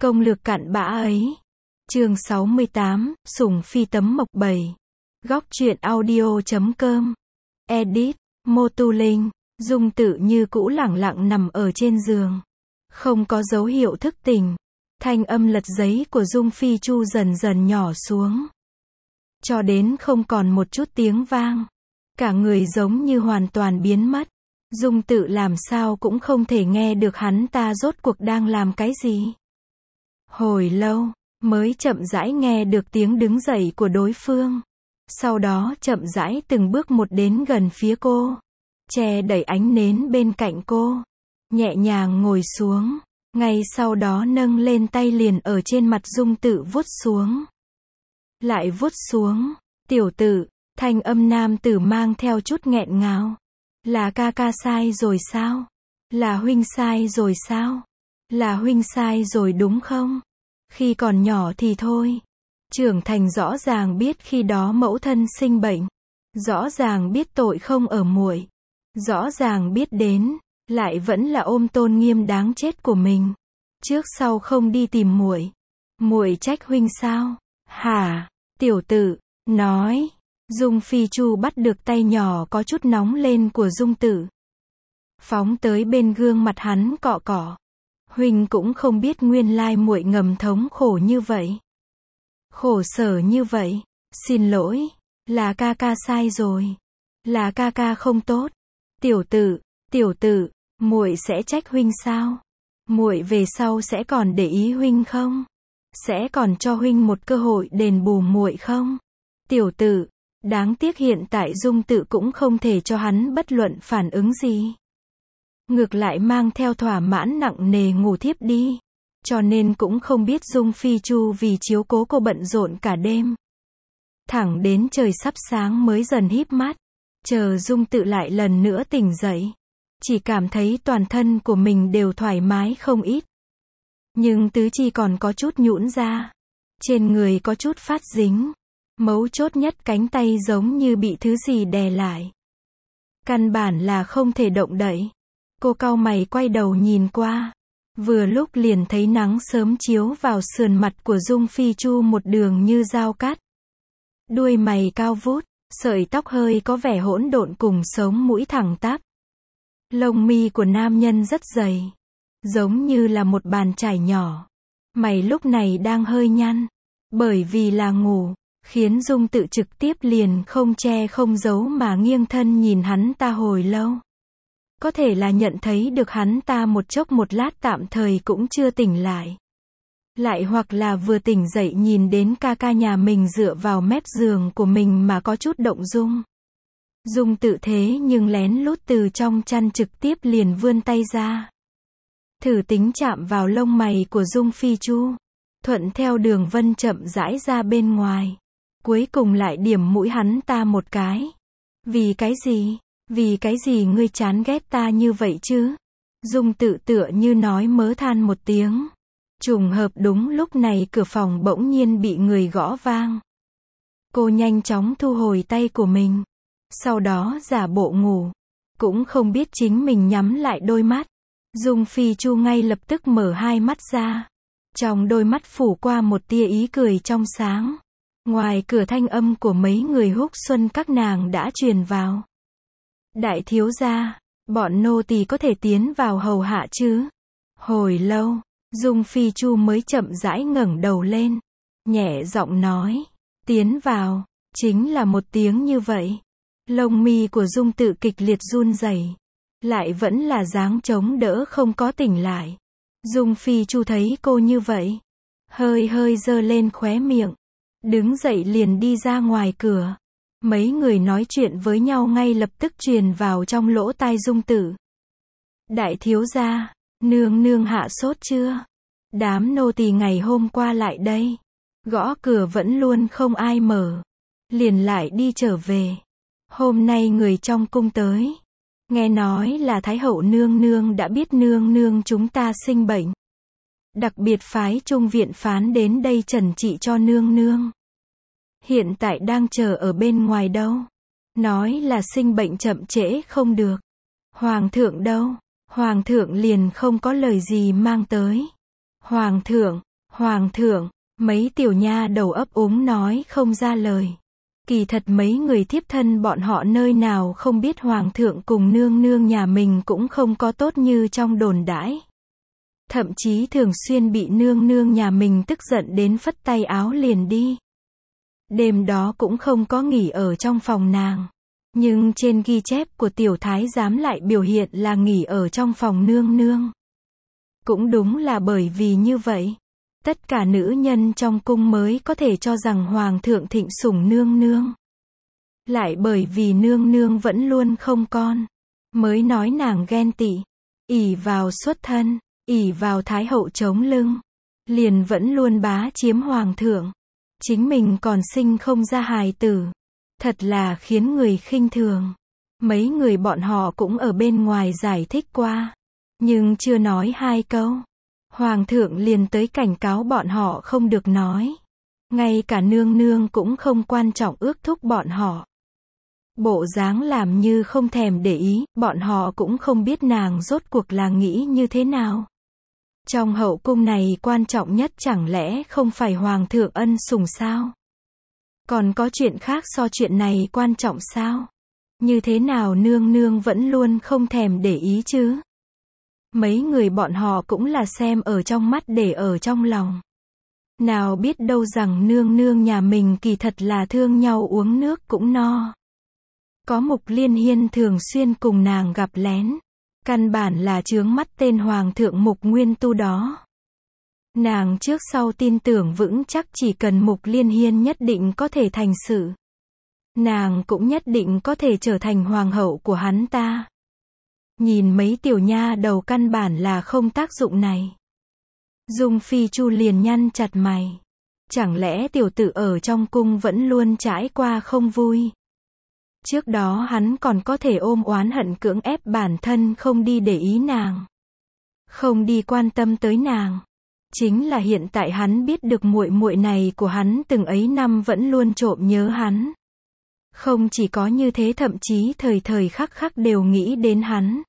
Công lược cặn bã ấy. Chương 68, Sủng Phi tấm mộc 7. Góc truyện audio.com. Edit, Motu Linh. Dung Tự như cũ lẳng lặng nằm ở trên giường. Không có dấu hiệu thức tỉnh. Thanh âm lật giấy của Dung Phi Chu dần dần nhỏ xuống. Cho đến không còn một chút tiếng vang. Cả người giống như hoàn toàn biến mất. Dung Tự làm sao cũng không thể nghe được hắn ta rốt cuộc đang làm cái gì. Hồi lâu, mới chậm rãi nghe được tiếng đứng dậy của đối phương. Sau đó chậm rãi từng bước một đến gần phía cô. Che đẩy ánh nến bên cạnh cô. Nhẹ nhàng ngồi xuống. Ngay sau đó nâng lên tay liền ở trên mặt Dung Tự vuốt xuống. Lại vuốt xuống. Tiểu Tự, thanh âm nam tử mang theo chút nghẹn ngào. Là ca ca sai rồi sao? Là huynh sai rồi sao? Là huynh sai rồi đúng không? Khi còn nhỏ thì thôi. Trưởng thành rõ ràng biết khi đó mẫu thân sinh bệnh. Rõ ràng biết tội không ở muội. Rõ ràng biết đến, lại vẫn là ôm tôn nghiêm đáng chết của mình. Trước sau không đi tìm muội. Muội trách huynh sao? Hả? Tiểu Tự, nói. Dung Phi Chu bắt được tay nhỏ có chút nóng lên của Dung Tự. Phóng tới bên gương mặt hắn cọ cọ. Huynh cũng không biết nguyên lai muội ngầm thống khổ như vậy. Khổ sở như vậy. Xin lỗi. Là ca ca sai rồi. Là ca ca không tốt. Tiểu Tự, muội sẽ trách huynh sao? Muội về sau sẽ còn để ý huynh không? Sẽ còn cho huynh một cơ hội đền bù muội không? Tiểu Tự, đáng tiếc hiện tại Dung Tự cũng không thể cho hắn bất luận phản ứng gì. Ngược lại mang theo thỏa mãn nặng nề ngủ thiếp đi. Cho nên cũng không biết Dung Phi Chu vì chiếu cố cô bận rộn cả đêm. Thẳng đến trời sắp sáng mới dần híp mắt. Chờ Dung Tự lại lần nữa tỉnh dậy. Chỉ cảm thấy toàn thân của mình đều thoải mái không ít. Nhưng tứ chi còn có chút nhũn ra. Trên người có chút phát dính. Mấu chốt nhất cánh tay giống như bị thứ gì đè lại. Căn bản là không thể động đậy. Cô cau mày quay đầu nhìn qua. Vừa lúc liền thấy nắng sớm chiếu vào sườn mặt của Dung Phi Chu một đường như dao cắt. Đuôi mày cao vút, sợi tóc hơi có vẻ hỗn độn cùng sống mũi thẳng tắp. Lông mi của nam nhân rất dày. Giống như là một bàn chải nhỏ. Mày lúc này đang hơi nhăn. Bởi vì là ngủ. Khiến Dung Tự trực tiếp liền không che không giấu mà nghiêng thân nhìn hắn ta hồi lâu. Có thể là nhận thấy được hắn ta một chốc một lát tạm thời cũng chưa tỉnh lại. Lại hoặc là vừa tỉnh dậy nhìn đến ca ca nhà mình dựa vào mép giường của mình mà có chút động dung. Dung Tự thế nhưng lén lút từ trong chăn trực tiếp liền vươn tay ra. Thử tính chạm vào lông mày của Dung Phi Chu. Thuận theo đường vân chậm rãi ra bên ngoài. Cuối cùng lại điểm mũi hắn ta một cái. Vì cái gì? Vì cái gì ngươi chán ghét ta như vậy chứ? Dung Tự tựa như nói mớ than một tiếng. Trùng hợp đúng lúc này cửa phòng bỗng nhiên bị người gõ vang. Cô nhanh chóng thu hồi tay của mình. Sau đó giả bộ ngủ. Cũng không biết chính mình nhắm lại đôi mắt. Dung Phi Chu ngay lập tức mở hai mắt ra. Trong đôi mắt phủ qua một tia ý cười trong sáng. Ngoài cửa thanh âm của mấy người húc xuân các nàng đã truyền vào. Đại thiếu gia, bọn nô tỳ có thể tiến vào hầu hạ chứ? Hồi lâu, Dung Phi Chu mới chậm rãi ngẩng đầu lên. Nhẹ giọng nói, tiến vào, chính là một tiếng như vậy. Lông mi của Dung Tự kịch liệt run rẩy, lại vẫn là dáng chống đỡ không có tỉnh lại. Dung Phi Chu thấy cô như vậy, hơi hơi giơ lên khóe miệng. Đứng dậy liền đi ra ngoài cửa. Mấy người nói chuyện với nhau ngay lập tức truyền vào trong lỗ tai Dung Tự. Đại thiếu gia, nương nương hạ sốt chưa? Đám nô tỳ ngày hôm qua lại đây. Gõ cửa vẫn luôn không ai mở. Liền lại đi trở về. Hôm nay người trong cung tới. Nghe nói là Thái hậu nương nương đã biết nương nương chúng ta sinh bệnh. Đặc biệt phái Trung viện phán đến đây trần trị cho nương nương. Hiện tại đang chờ ở bên ngoài đâu. Nói là sinh bệnh chậm trễ không được. Hoàng thượng đâu? Hoàng thượng liền không có lời gì mang tới. Hoàng thượng, Hoàng thượng, mấy tiểu nha đầu ấp úng nói không ra lời. Kỳ thật mấy người thiếp thân bọn họ nơi nào không biết hoàng thượng cùng nương nương nhà mình cũng không có tốt như trong đồn đãi. Thậm chí thường xuyên bị nương nương nhà mình tức giận đến phất tay áo liền đi. Đêm đó cũng không có nghỉ ở trong phòng nàng. Nhưng trên ghi chép của tiểu thái giám lại biểu hiện là nghỉ ở trong phòng nương nương. Cũng đúng là bởi vì như vậy, tất cả nữ nhân trong cung mới có thể cho rằng hoàng thượng thịnh sủng nương nương. Lại bởi vì nương nương vẫn luôn không con, mới nói nàng ghen tị, ỷ vào xuất thân, ỷ vào thái hậu chống lưng, liền vẫn luôn bá chiếm hoàng thượng. Chính mình còn sinh không ra hài tử. Thật là khiến người khinh thường. Mấy người bọn họ cũng ở bên ngoài giải thích qua. Nhưng chưa nói hai câu. Hoàng thượng liền tới cảnh cáo bọn họ không được nói. Ngay cả nương nương cũng không quan trọng ước thúc bọn họ. Bộ dáng làm như không thèm để ý, bọn họ cũng không biết nàng rốt cuộc là nghĩ như thế nào. Trong hậu cung này quan trọng nhất chẳng lẽ không phải hoàng thượng ân sủng sao? Còn có chuyện khác so chuyện này quan trọng sao? Như thế nào nương nương vẫn luôn không thèm để ý chứ? Mấy người bọn họ cũng là xem ở trong mắt để ở trong lòng. Nào biết đâu rằng nương nương nhà mình kỳ thật là thương nhau uống nước cũng no. Có Mục Liên Hiên thường xuyên cùng nàng gặp lén. Căn bản là chướng mắt tên hoàng thượng Mục Nguyên Tu đó. Nàng trước sau tin tưởng vững chắc chỉ cần Mục Liên Hiên nhất định có thể thành sự. Nàng cũng nhất định có thể trở thành hoàng hậu của hắn ta. Nhìn mấy tiểu nha đầu căn bản là không tác dụng này. Dung Phi Chu liền nhăn chặt mày. Chẳng lẽ tiểu tử ở trong cung vẫn luôn trải qua không vui? Trước đó hắn còn có thể ôm oán hận cưỡng ép bản thân không đi để ý nàng. Không đi quan tâm tới nàng. Chính là hiện tại hắn biết được muội muội này của hắn từng ấy năm vẫn luôn trộm nhớ hắn. Không chỉ có như thế thậm chí thời thời khắc khắc đều nghĩ đến hắn.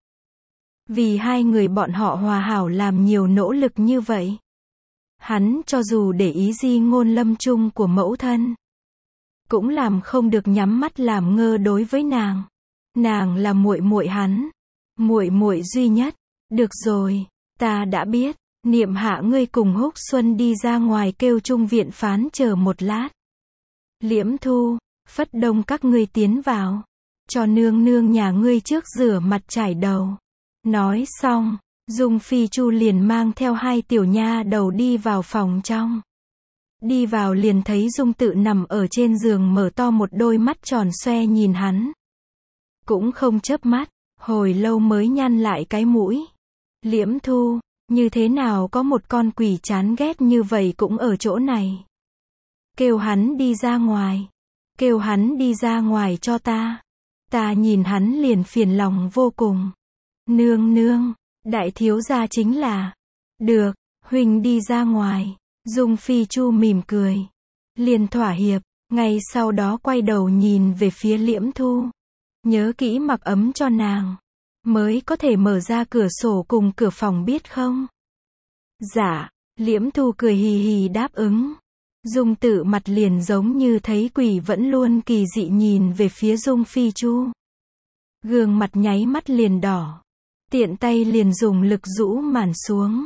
Vì hai người bọn họ hòa hảo làm nhiều nỗ lực như vậy. Hắn cho dù để ý di ngôn lâm chung của mẫu thân. Cũng làm không được nhắm mắt làm ngơ đối với nàng. Nàng là muội muội hắn. Muội muội duy nhất. Được rồi, ta đã biết. Niệm hạ ngươi cùng Húc Xuân đi ra ngoài kêu Trung viện phán chờ một lát. Liễm Thu, Phất Đông các ngươi tiến vào. Cho nương nương nhà ngươi trước rửa mặt chải đầu. Nói xong, Dung Phi Chu liền mang theo hai tiểu nha đầu đi vào phòng trong. Đi vào liền thấy Dung Tự nằm ở trên giường mở to một đôi mắt tròn xoe nhìn hắn. Cũng không chớp mắt, hồi lâu mới nhăn lại cái mũi. Liễm Thu, như thế nào có một con quỷ chán ghét như vậy cũng ở chỗ này. Kêu hắn đi ra ngoài. Kêu hắn đi ra ngoài cho ta. Ta nhìn hắn liền phiền lòng vô cùng. Nương nương, đại thiếu gia chính là. Được, huynh đi ra ngoài. Dung Phi Chu mỉm cười. Liền thỏa hiệp, ngay sau đó quay đầu nhìn về phía Liễm Thu. Nhớ kỹ mặc ấm cho nàng. Mới có thể mở ra cửa sổ cùng cửa phòng biết không? Dạ, Liễm Thu cười hì hì đáp ứng. Dung Tự mặt liền giống như thấy quỷ vẫn luôn kỳ dị nhìn về phía Dung Phi Chu. Gương mặt nháy mắt liền đỏ. Tiện tay liền dùng lực rũ màn xuống.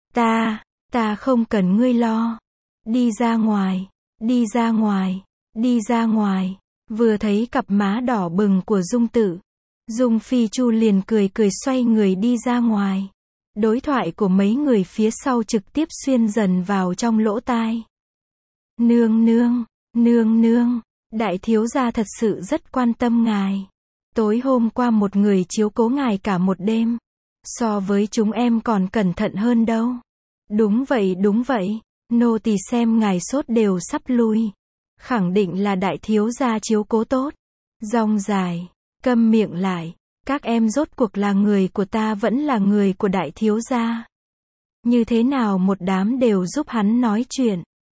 Ta không cần ngươi lo. Đi ra ngoài, đi ra ngoài, đi ra ngoài. Vừa thấy cặp má đỏ bừng của Dung Tự. Dung Phi Chu liền cười cười xoay người đi ra ngoài. Đối thoại của mấy người phía sau trực tiếp xuyên dần vào trong lỗ tai. Nương nương, nương nương, đại thiếu gia thật sự rất quan tâm ngài. Tối hôm qua một người chiếu cố ngài cả một đêm. So với chúng em còn cẩn thận hơn đâu. Đúng vậy, nô tỳ xem ngài sốt đều sắp lui. Khẳng định là đại thiếu gia chiếu cố tốt. Rong dài, câm miệng lại. Các em rốt cuộc là người của ta vẫn là người của đại thiếu gia. Như thế nào một đám đều giúp hắn nói chuyện.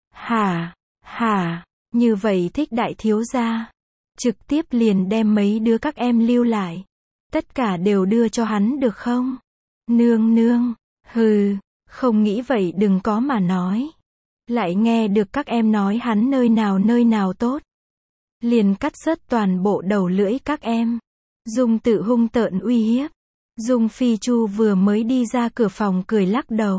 Hả, như vậy thích đại thiếu gia. Trực tiếp liền đem mấy đứa các em lưu lại. Tất cả đều đưa cho hắn được không? Nương nương, hừ, không nghĩ vậy đừng có mà nói. Lại nghe được các em nói hắn nơi nào tốt. Liền cắt rớt toàn bộ đầu lưỡi các em. Dung Tự hung tợn uy hiếp. Dung Phi Chu vừa mới đi ra cửa phòng cười lắc đầu.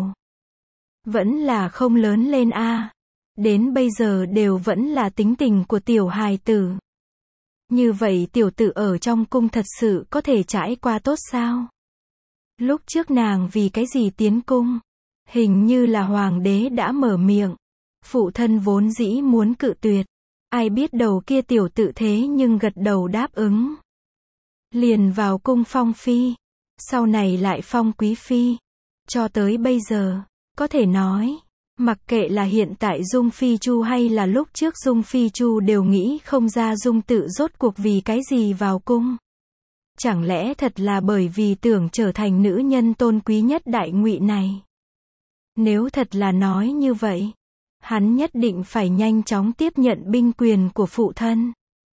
Vẫn là không lớn lên a. Đến bây giờ đều vẫn là tính tình của tiểu hài tử. Như vậy tiểu tử ở trong cung thật sự có thể trải qua tốt sao? Lúc trước nàng vì cái gì tiến cung? Hình như là hoàng đế đã mở miệng. Phụ thân vốn dĩ muốn cự tuyệt. Ai biết đầu kia tiểu tử thế nhưng gật đầu đáp ứng. Liền vào cung phong phi. Sau này lại phong quý phi. Cho tới bây giờ, có thể nói, mặc kệ là hiện tại Dung Phi Chu hay là lúc trước Dung Phi Chu đều nghĩ không ra Dung Tự rốt cuộc vì cái gì vào cung. Chẳng lẽ thật là bởi vì tưởng trở thành nữ nhân tôn quý nhất đại ngụy này? Nếu thật là nói như vậy, hắn nhất định phải nhanh chóng tiếp nhận binh quyền của phụ thân.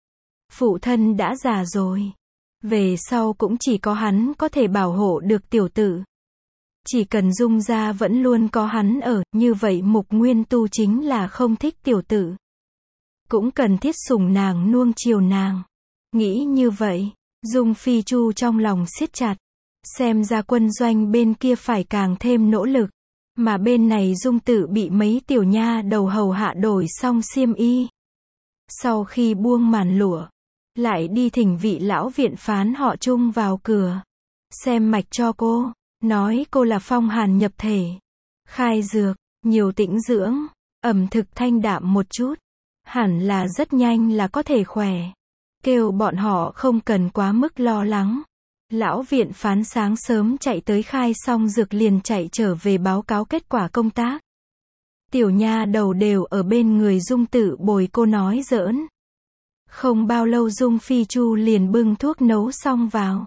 Phụ thân đã già rồi. Về sau cũng chỉ có hắn có thể bảo hộ được tiểu tử. Chỉ cần Dung gia vẫn luôn có hắn ở, như vậy Mục Nguyên Tu chính là không thích tiểu tử. Cũng cần thiết sủng nàng nuông chiều nàng. Nghĩ như vậy, Dung Phi Chu trong lòng siết chặt. Xem ra quân doanh bên kia phải càng thêm nỗ lực. Mà bên này Dung Tự bị mấy tiểu nha đầu hầu hạ đổi xong xiêm y. Sau khi buông màn lụa, lại đi thỉnh vị lão viện phán họ Trung vào cửa. Xem mạch cho cô. Nói cô là phong hàn nhập thể. Khai dược, nhiều tĩnh dưỡng, ẩm thực thanh đạm một chút. Hẳn là rất nhanh là có thể khỏe. Kêu bọn họ không cần quá mức lo lắng. Lão viện phán sáng sớm chạy tới khai xong dược liền chạy trở về báo cáo kết quả công tác. Tiểu nha đầu đều ở bên người Dung Tự bồi cô nói giỡn. Không bao lâu Dung Phi Chu liền bưng thuốc nấu xong vào.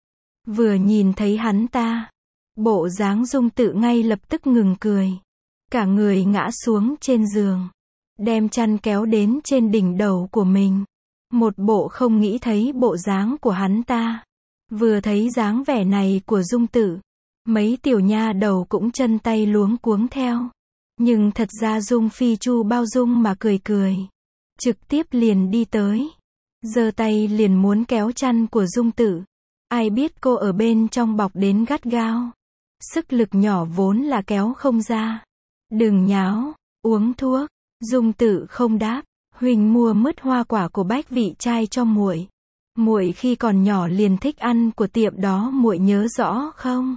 Vừa nhìn thấy hắn ta, bộ dáng Dung Tự ngay lập tức ngừng cười. Cả người ngã xuống trên giường. Đem chăn kéo đến trên đỉnh đầu của mình. Một bộ không nghĩ thấy bộ dáng của hắn ta. Vừa thấy dáng vẻ này của Dung Tự, mấy tiểu nha đầu cũng chân tay luống cuống theo. Nhưng thật ra Dung Phi Chu bao dung mà cười cười. Trực tiếp liền đi tới. Giơ tay liền muốn kéo chăn của Dung Tự. Ai biết cô ở bên trong bọc đến gắt gao. Sức lực nhỏ vốn là kéo không ra. Đừng nháo, uống thuốc. Dung Tự không đáp. Huỳnh mua mứt hoa quả của Bách Vị Trai cho muội. Muội khi còn nhỏ liền thích ăn của tiệm đó, muội nhớ rõ không?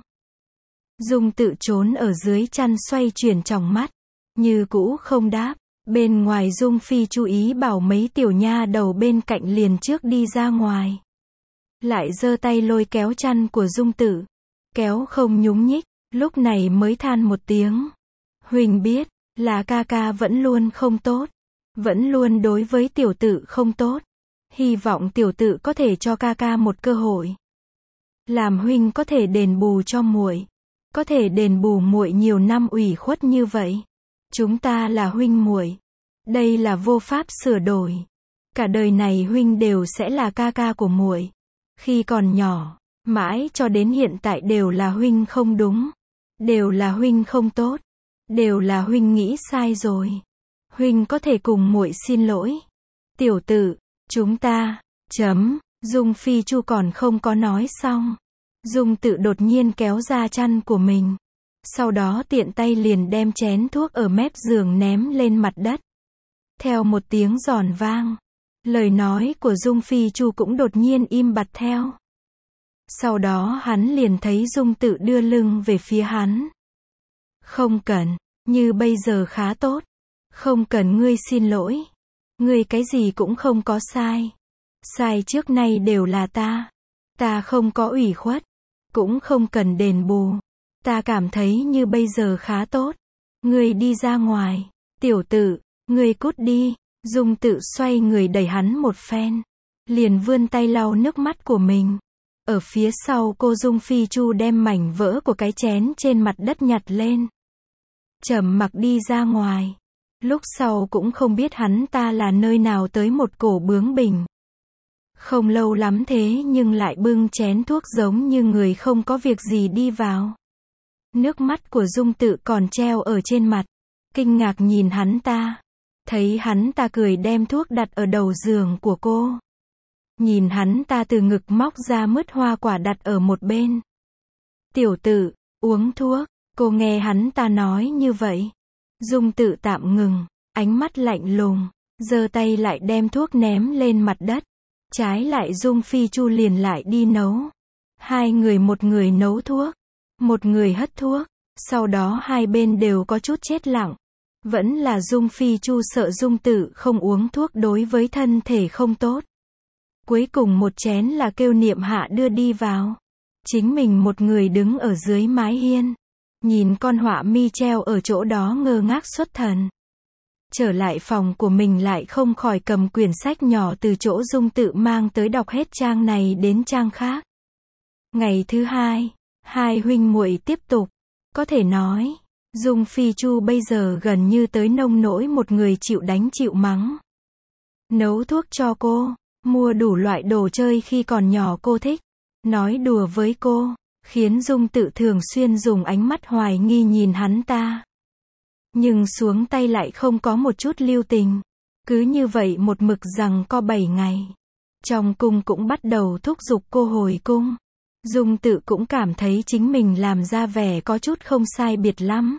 Dung Tự trốn ở dưới chăn xoay chuyển tròng mắt, như cũ không đáp. Bên ngoài Dung Phi chú ý bảo mấy tiểu nha đầu bên cạnh liền trước đi ra ngoài. Lại giơ tay lôi kéo chăn của Dung Tự. Kéo không nhúc nhích, lúc này mới than một tiếng. Huỳnh biết, là ca ca vẫn luôn không tốt. Vẫn luôn đối với tiểu tử không tốt. Hy vọng tiểu tử có thể cho ca ca một cơ hội. Làm huynh có thể đền bù cho muội. Có thể đền bù muội nhiều năm ủy khuất như vậy. Chúng ta là huynh muội. Đây là vô pháp sửa đổi. Cả đời này huynh đều sẽ là ca ca của muội. Khi còn nhỏ, mãi cho đến hiện tại đều là huynh không đúng. Đều là huynh không tốt. Đều là huynh nghĩ sai rồi. Huynh có thể cùng muội xin lỗi. Tiểu tử, chúng ta, Dung Phi Chu còn không có nói xong. Dung Tự đột nhiên kéo ra chăn của mình. Sau đó tiện tay liền đem chén thuốc ở mép giường ném lên mặt đất. Theo một tiếng giòn vang, lời nói của Dung Phi Chu cũng đột nhiên im bặt theo. Sau đó hắn liền thấy Dung Tự đưa lưng về phía hắn. Không cần, như bây giờ khá tốt. Không cần ngươi xin lỗi. Ngươi cái gì cũng không có sai. Sai trước nay đều là ta. Ta không có ủy khuất. Cũng không cần đền bù. Ta cảm thấy như bây giờ khá tốt. Ngươi đi ra ngoài. Tiểu tử, ngươi cút đi. Dung Tự xoay người đẩy hắn một phen. Liền vươn tay lau nước mắt của mình. Ở phía sau cô Dung Phi Chu đem mảnh vỡ của cái chén trên mặt đất nhặt lên. Trầm mặc đi ra ngoài. Lúc sau cũng không biết hắn ta là nơi nào tới một cổ bướng bỉnh. Không lâu lắm thế nhưng lại bưng chén thuốc giống như người không có việc gì đi vào. Nước mắt của Dung Tự còn treo ở trên mặt. kinh ngạc nhìn hắn ta. Thấy hắn ta cười đem thuốc đặt ở đầu giường của cô. Nhìn hắn ta từ ngực móc ra mứt hoa quả đặt ở một bên. Tiểu Tự, uống thuốc, cô nghe hắn ta nói như vậy. Dung Tự tạm ngừng, ánh mắt lạnh lùng, giơ tay lại đem thuốc ném lên mặt đất. Trái lại Dung Phi Chu liền lại đi nấu. Hai người, một người nấu thuốc, một người hất thuốc, sau đó hai bên đều có chút chết lặng. Vẫn là Dung Phi Chu sợ Dung Tự không uống thuốc đối với thân thể không tốt. Cuối cùng một chén là kêu Niệm Hạ đưa đi vào. Chính mình một người đứng ở dưới mái hiên. Nhìn con họa mi treo ở chỗ đó ngơ ngác xuất thần. Trở lại phòng của mình lại không khỏi cầm quyển sách nhỏ từ chỗ Dung Tự mang tới đọc hết trang này đến trang khác. Ngày thứ hai, hai huynh muội tiếp tục. Có thể nói, Dung Phi Chu bây giờ gần như tới nông nỗi một người chịu đánh chịu mắng. Nấu thuốc cho cô, mua đủ loại đồ chơi khi còn nhỏ cô thích, nói đùa với cô, khiến Dung Tự thường xuyên dùng ánh mắt hoài nghi nhìn hắn ta. Nhưng xuống tay lại không có một chút lưu tình. Cứ như vậy một mực giằng co 7 ngày. Trong cung cũng bắt đầu thúc giục cô hồi cung. Dung Tự cũng cảm thấy chính mình làm ra vẻ có chút không sai biệt lắm.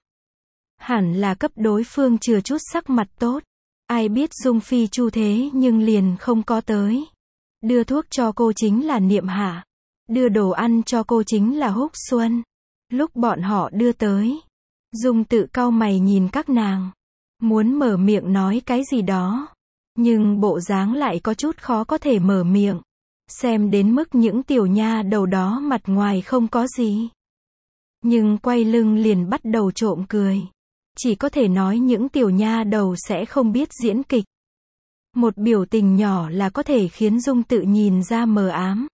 Hẳn là cấp đối phương chừa chút sắc mặt tốt. Ai biết Dung Phi Chu thế nhưng liền không có tới. Đưa thuốc cho cô chính là Niệm Hạ. Đưa đồ ăn cho cô chính là Húc Xuân. Lúc bọn họ đưa tới, Dung Tự cau mày nhìn các nàng. Muốn mở miệng nói cái gì đó. Nhưng bộ dáng lại có chút khó có thể mở miệng. Xem đến mức những tiểu nha đầu đó mặt ngoài không có gì. Nhưng quay lưng liền bắt đầu trộm cười. Chỉ có thể nói những tiểu nha đầu sẽ không biết diễn kịch. Một biểu tình nhỏ là có thể khiến Dung Tự nhìn ra mờ ám.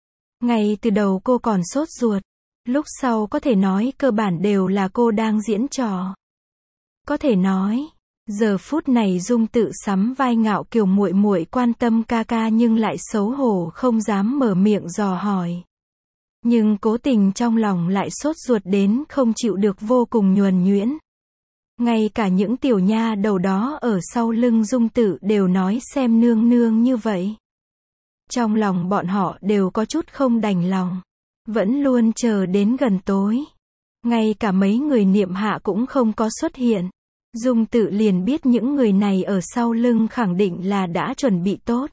Ngay từ đầu cô còn sốt ruột. Lúc sau có thể nói cơ bản đều là cô đang diễn trò. Có thể nói, giờ phút này Dung Tự sắm vai ngạo kiều muội muội quan tâm ca ca nhưng lại xấu hổ không dám mở miệng dò hỏi. Nhưng cố tình trong lòng lại sốt ruột đến không chịu được vô cùng nhuần nhuyễn. Ngay cả những tiểu nha đầu đó ở sau lưng Dung Tự đều nói xem nương nương như vậy. Trong lòng bọn họ đều có chút không đành lòng. Vẫn luôn chờ đến gần tối. Ngay cả mấy người Niệm Hạ cũng không có xuất hiện. Dung Tự liền biết những người này ở sau lưng khẳng định là đã chuẩn bị tốt.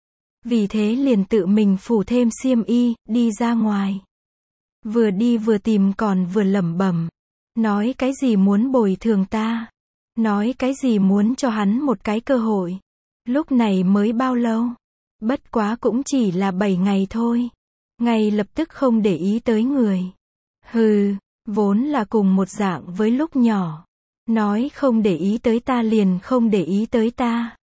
Vì thế liền tự mình phủ thêm xiêm y, đi ra ngoài. Vừa đi vừa tìm còn vừa lẩm bẩm. Nói cái gì muốn bồi thường ta. Nói cái gì muốn cho hắn một cái cơ hội. Lúc này mới bao lâu? Bất quá cũng chỉ là 7 ngày thôi. Ngay lập tức không để ý tới người. Hừ, vốn là cùng một dạng với lúc nhỏ. Nói không để ý tới ta liền không để ý tới ta.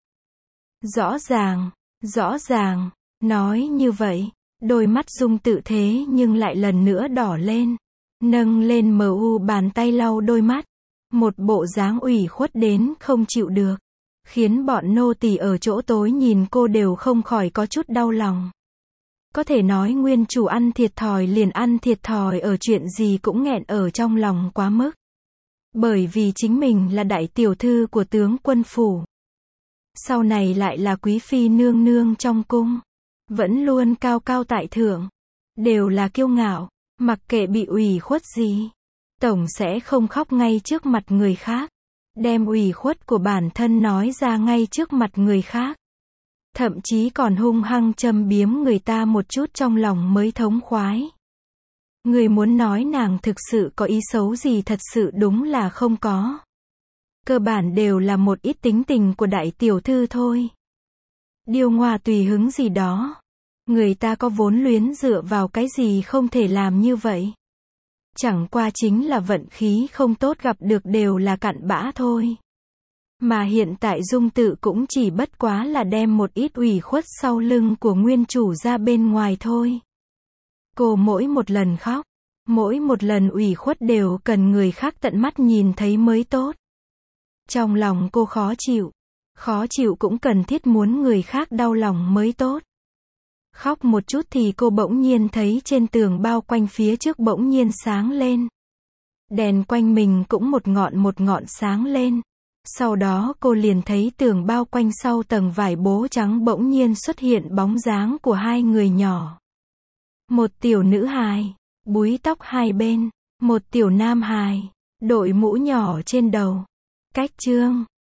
Rõ ràng, nói như vậy, đôi mắt Dung Tự thế nhưng lại lần nữa đỏ lên. Nâng lên mờ u bàn tay lau đôi mắt. Một bộ dáng ủy khuất đến không chịu được. Khiến bọn nô tỳ ở chỗ tối nhìn cô đều không khỏi có chút đau lòng. Có thể nói nguyên chủ ăn thiệt thòi liền ăn thiệt thòi ở chuyện gì cũng nghẹn ở trong lòng quá mức. Bởi vì chính mình là đại tiểu thư của tướng quân phủ. Sau này lại là quý phi nương nương trong cung. Vẫn luôn cao cao tại thượng. Đều là kiêu ngạo. Mặc kệ bị ủy khuất gì. Tổng sẽ không khóc ngay trước mặt người khác. Đem ủy khuất của bản thân nói ra ngay trước mặt người khác. Thậm chí còn hung hăng châm biếm người ta một chút trong lòng mới thống khoái. Người muốn nói nàng thực sự có ý xấu gì thật sự đúng là không có. Cơ bản đều là một ít tính tình của đại tiểu thư thôi. Điêu ngoa tùy hứng gì đó. Người ta có vốn luyến dựa vào cái gì không thể làm như vậy. Chẳng qua chính là vận khí không tốt gặp được đều là cặn bã thôi. Mà hiện tại Dung Tự cũng chỉ bất quá là đem một ít ủy khuất sau lưng của nguyên chủ ra bên ngoài thôi. Cô mỗi một lần khóc, mỗi một lần ủy khuất đều cần người khác tận mắt nhìn thấy mới tốt. Trong lòng cô khó chịu cũng cần thiết muốn người khác đau lòng mới tốt. Khóc một chút thì cô bỗng nhiên thấy trên tường bao quanh phía trước bỗng nhiên sáng lên. Đèn quanh mình cũng một ngọn sáng lên. Sau đó cô liền thấy tường bao quanh sau tầng vải bố trắng bỗng nhiên xuất hiện bóng dáng của hai người nhỏ. Một tiểu nữ hài, búi tóc hai bên, một tiểu nam hài, đội mũ nhỏ trên đầu. Cách chương